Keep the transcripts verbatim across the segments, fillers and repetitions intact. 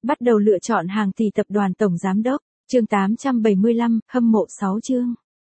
Bắt đầu lựa chọn hàng tỷ tập đoàn tổng giám đốc, chương tám trăm bảy mươi lăm, hâm mộ sáu chương.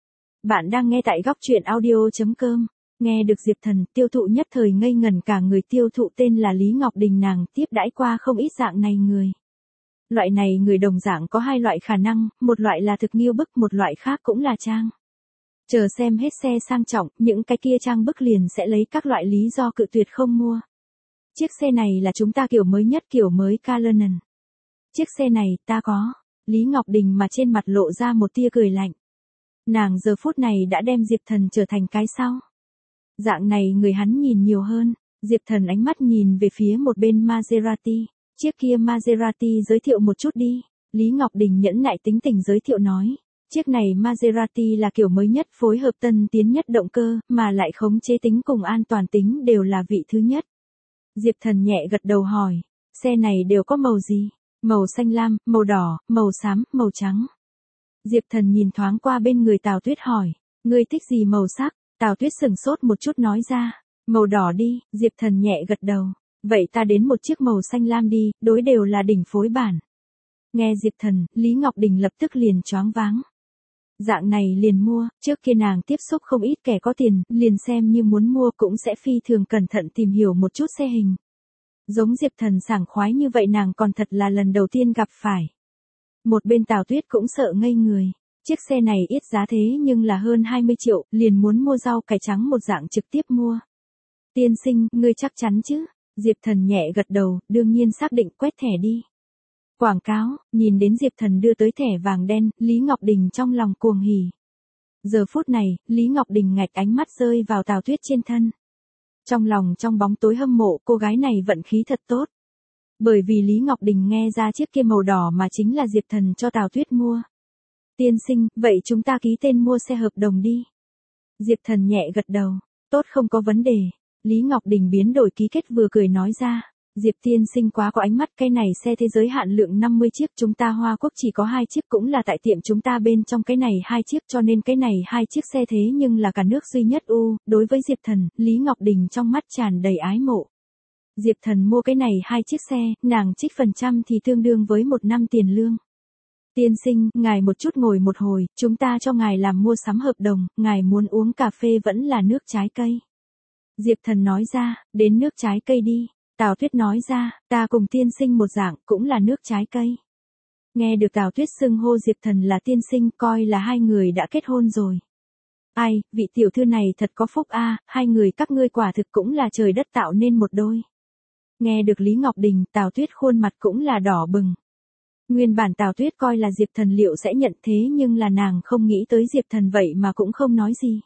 Bạn đang nghe tại góc truyện audio.com. Nghe được Diệp Thần, tiêu thụ nhất thời ngây ngẩn cả người. Tiêu thụ tên là Lý Ngọc Đình, nàng tiếp đãi qua không ít dạng này người. Loại này người đồng dạng có hai loại khả năng, một loại là thực nghiêu bức, một loại khác cũng là trang. Chờ xem hết xe sang trọng, những cái kia trang bức liền sẽ lấy các loại lý do cự tuyệt không mua. Chiếc xe này là chúng ta kiểu mới nhất, kiểu mới Cullinan. Chiếc xe này, ta có. Lý Ngọc Đình mà trên mặt lộ ra một tia cười lạnh. Nàng giờ phút này đã đem Diệp Thần trở thành cái sau. Dạng này người hắn nhìn nhiều hơn. Diệp Thần ánh mắt nhìn về phía một bên Maserati. Chiếc kia Maserati giới thiệu một chút đi. Lý Ngọc Đình nhẫn nại tính tình giới thiệu nói. Chiếc này Maserati là kiểu mới nhất, phối hợp tân tiến nhất động cơ, mà lại khống chế tính cùng an toàn tính đều là vị thứ nhất. Diệp Thần nhẹ gật đầu hỏi. Xe này đều có màu gì? Màu xanh lam, màu đỏ, màu xám, màu trắng. Diệp Thần nhìn thoáng qua bên người Tào Tuyết hỏi. Ngươi thích gì màu sắc? Tào Tuyết sừng sốt một chút nói ra. Màu đỏ đi. Diệp Thần nhẹ gật đầu. Vậy ta đến một chiếc màu xanh lam đi, đối đều là đỉnh phối bản. Nghe Diệp Thần, Lý Ngọc Đình lập tức liền choáng váng. Dạng này liền mua, trước kia nàng tiếp xúc không ít kẻ có tiền, liền xem như muốn mua cũng sẽ phi thường cẩn thận tìm hiểu một chút xe hình. Giống Diệp Thần sảng khoái như vậy nàng còn thật là lần đầu tiên gặp phải. Một bên Tào Tuyết cũng sợ ngây người. Chiếc xe này ít giá thế nhưng là hơn hai mươi triệu, liền muốn mua rau cải trắng một dạng trực tiếp mua. Tiên sinh, ngươi chắc chắn chứ? Diệp Thần nhẹ gật đầu, đương nhiên xác định, quét thẻ đi. Quảng cáo, nhìn đến Diệp Thần đưa tới thẻ vàng đen, Lý Ngọc Đình trong lòng cuồng hỉ. Giờ phút này, Lý Ngọc Đình ngạch ánh mắt rơi vào Tào Tuyết trên thân. Trong lòng trong bóng tối hâm mộ, cô gái này vận khí thật tốt. Bởi vì Lý Ngọc Đình nghe ra chiếc kia màu đỏ mà chính là Diệp Thần cho Tào Tuyết mua. Tiên sinh, vậy chúng ta ký tên mua xe hợp đồng đi. Diệp Thần nhẹ gật đầu, tốt không có vấn đề. Lý Ngọc Đình biến đổi ký kết vừa cười nói ra. Diệp tiên sinh quá có ánh mắt, cái này xe thế giới hạn lượng năm mươi chiếc, chúng ta Hoa Quốc chỉ có hai chiếc, cũng là tại tiệm chúng ta bên trong cái này hai chiếc, cho nên cái này hai chiếc xe thế nhưng là cả nước duy nhất u. Đối với Diệp Thần, Lý Ngọc Đình trong mắt tràn đầy ái mộ. Diệp Thần mua cái này hai chiếc xe, nàng trích phần trăm thì tương đương với một năm tiền lương. Tiên sinh, ngài một chút ngồi một hồi, chúng ta cho ngài làm mua sắm hợp đồng, ngài muốn uống cà phê vẫn là nước trái cây. Diệp Thần nói ra, đến nước trái cây đi. Tào Tuyết nói ra, ta cùng tiên sinh một dạng, cũng là nước trái cây. Nghe được Tào Tuyết xưng hô Diệp Thần là tiên sinh, coi là hai người đã kết hôn rồi. Ai, vị tiểu thư này thật có phúc a, hai người các ngươi quả thực cũng là trời đất tạo nên một đôi. Nghe được Lý Ngọc Đình, Tào Tuyết khuôn mặt cũng là đỏ bừng. Nguyên bản Tào Tuyết coi là Diệp Thần liệu sẽ nhận, thế nhưng là nàng không nghĩ tới Diệp Thần vậy mà cũng không nói gì.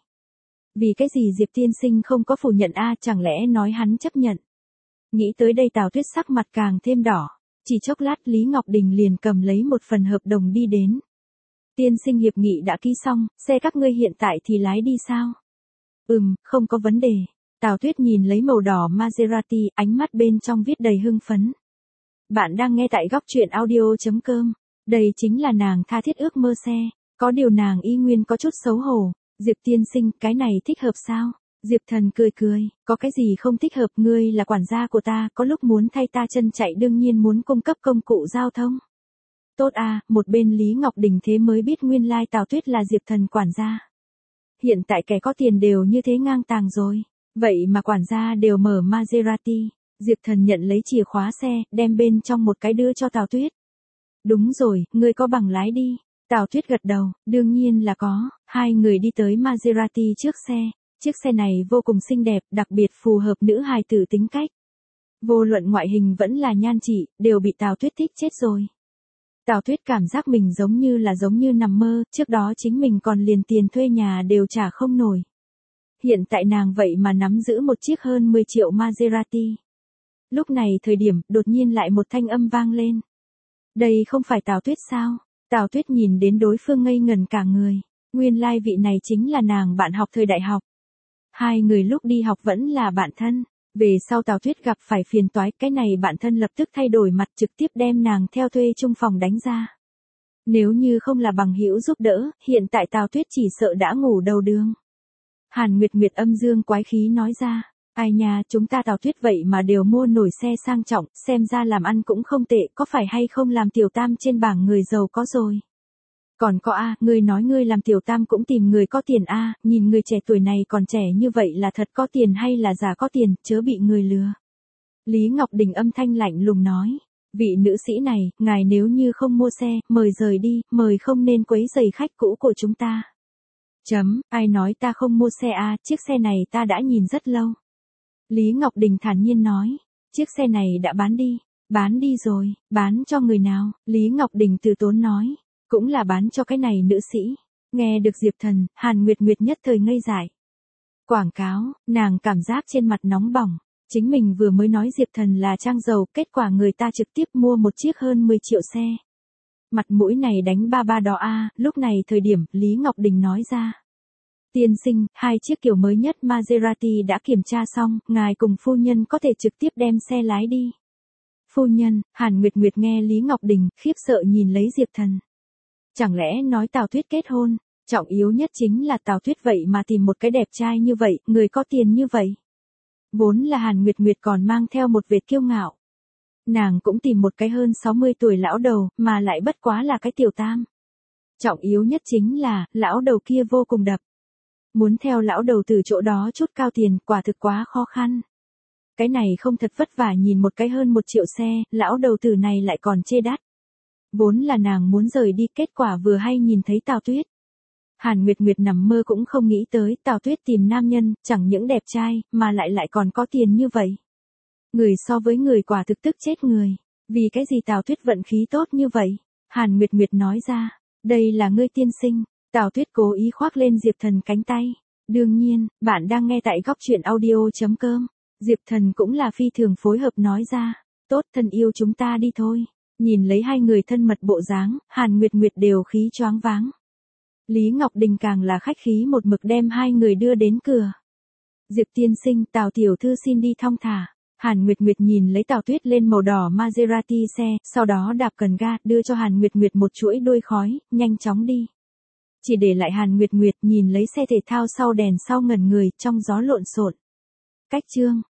Vì cái gì Diệp tiên sinh không có phủ nhận a, chẳng lẽ nói hắn chấp nhận. Nghĩ tới đây Tào Tuyết sắc mặt càng thêm đỏ. Chỉ chốc lát Lý Ngọc Đình liền cầm lấy một phần hợp đồng đi đến. Tiên sinh hiệp nghị đã ký xong, xe các ngươi hiện tại thì lái đi sao? Ừm, không có vấn đề. Tào Tuyết nhìn lấy màu đỏ Maserati, ánh mắt bên trong viết đầy hưng phấn. Bạn đang nghe tại góc truyện audio.com. Đây chính là nàng tha thiết ước mơ xe. Có điều nàng y nguyên có chút xấu hổ. Diệp tiên sinh, cái này thích hợp sao? Diệp Thần cười cười, có cái gì không thích hợp, ngươi là quản gia của ta, có lúc muốn thay ta chân chạy đương nhiên muốn cung cấp công cụ giao thông. Tốt à, một bên Lý Ngọc Đình thế mới biết nguyên lai Tào Tuyết là Diệp Thần quản gia. Hiện tại kẻ có tiền đều như thế ngang tàng rồi, vậy mà quản gia đều mở Maserati. Diệp Thần nhận lấy chìa khóa xe, đem bên trong một cái đưa cho Tào Tuyết. Đúng rồi, ngươi có bằng lái đi. Tào Tuyết gật đầu, đương nhiên là có. Hai người đi tới Maserati trước xe. Chiếc xe này vô cùng xinh đẹp, đặc biệt phù hợp nữ hài tử tính cách. Vô luận ngoại hình vẫn là nhan trị, đều bị Tào Tuyết thích chết rồi. Tào Tuyết cảm giác mình giống như là giống như nằm mơ, trước đó chính mình còn liền tiền thuê nhà đều trả không nổi. Hiện tại nàng vậy mà nắm giữ một chiếc hơn mười triệu Maserati. Lúc này thời điểm, đột nhiên lại một thanh âm vang lên. Đây không phải Tào Tuyết sao? Tào Tuyết nhìn đến đối phương ngây ngẩn cả người. Nguyên lai vị này chính là nàng bạn học thời đại học. Hai người lúc đi học vẫn là bạn thân. Về sau Tào Tuyết gặp phải phiền toái, cái này bạn thân lập tức thay đổi mặt, trực tiếp đem nàng theo thuê chung phòng đánh ra. Nếu như không là bằng hữu giúp đỡ, hiện tại Tào Tuyết chỉ sợ đã ngủ đầu đường. Hàn Nguyệt Nguyệt âm dương quái khí nói ra. Ai nha, chúng ta Tào Tuyết vậy mà đều mua nổi xe sang trọng, xem ra làm ăn cũng không tệ, có phải hay không làm tiểu tam trên bảng người giàu có rồi. Còn có a, ngươi nói ngươi làm tiểu tam cũng tìm người có tiền a, nhìn người trẻ tuổi này còn trẻ như vậy là thật có tiền hay là giả có tiền, chớ bị người lừa. Lý Ngọc Đình âm thanh lạnh lùng nói, vị nữ sĩ này, ngài nếu như không mua xe, mời rời đi, mời không nên quấy rầy khách cũ của chúng ta. Chấm, ai nói ta không mua xe a, chiếc xe này ta đã nhìn rất lâu. Lý Ngọc Đình thản nhiên nói, chiếc xe này đã bán đi, bán đi rồi, bán cho người nào, Lý Ngọc Đình từ tốn nói, cũng là bán cho cái này nữ sĩ. Nghe được Diệp Thần, Hàn Nguyệt Nguyệt nhất thời ngây dại. Quảng cáo, nàng cảm giác trên mặt nóng bỏng, chính mình vừa mới nói Diệp Thần là trang giàu, kết quả người ta trực tiếp mua một chiếc hơn mười triệu xe. Mặt mũi này đánh ba ba đó a, lúc này thời điểm, Lý Ngọc Đình nói ra. Tiên sinh, hai chiếc kiểu mới nhất Maserati đã kiểm tra xong, ngài cùng phu nhân có thể trực tiếp đem xe lái đi. Phu nhân, Hàn Nguyệt Nguyệt nghe Lý Ngọc Đình, khiếp sợ nhìn lấy Diệp Thần. Chẳng lẽ nói Tào Tuyết kết hôn, trọng yếu nhất chính là Tào Tuyết vậy mà tìm một cái đẹp trai như vậy, người có tiền như vậy. Vốn là Hàn Nguyệt Nguyệt còn mang theo một vệt kiêu ngạo. Nàng cũng tìm một cái hơn sáu mươi tuổi lão đầu, mà lại bất quá là cái tiểu tam. Trọng yếu nhất chính là, lão đầu kia vô cùng đập. Muốn theo lão đầu từ chỗ đó chút cao tiền, quả thực quá khó khăn. Cái này không thật vất vả nhìn một cái hơn một triệu xe, lão đầu tử này lại còn chê đắt. Vốn là nàng muốn rời đi, kết quả vừa hay nhìn thấy Tào Tuyết. Hàn Nguyệt Nguyệt nằm mơ cũng không nghĩ tới Tào Tuyết tìm nam nhân, chẳng những đẹp trai, mà lại lại còn có tiền như vậy. Người so với người quả thực tức chết người. Vì cái gì Tào Tuyết vận khí tốt như vậy? Hàn Nguyệt Nguyệt nói ra, đây là ngươi tiên sinh. Tào Tuyết cố ý khoác lên Diệp Thần cánh tay. Đương nhiên, bạn đang nghe tại góc truyện audio chấm com. Diệp Thần cũng là phi thường phối hợp nói ra, tốt thân yêu chúng ta đi thôi. Nhìn lấy hai người thân mật bộ dáng, Hàn Nguyệt Nguyệt đều khí choáng váng. Lý Ngọc Đình càng là khách khí một mực đem hai người đưa đến cửa. Diệp tiên sinh, Tào tiểu thư xin đi thong thả. Hàn Nguyệt Nguyệt nhìn lấy Tào Tuyết lên màu đỏ Maserati xe, sau đó đạp cần ga, đưa cho Hàn Nguyệt Nguyệt một chuỗi đuôi khói, nhanh chóng đi. Chỉ để lại Hàn Nguyệt Nguyệt nhìn lấy xe thể thao sau đèn sau ngẩn người, trong gió lộn xộn. Cách chương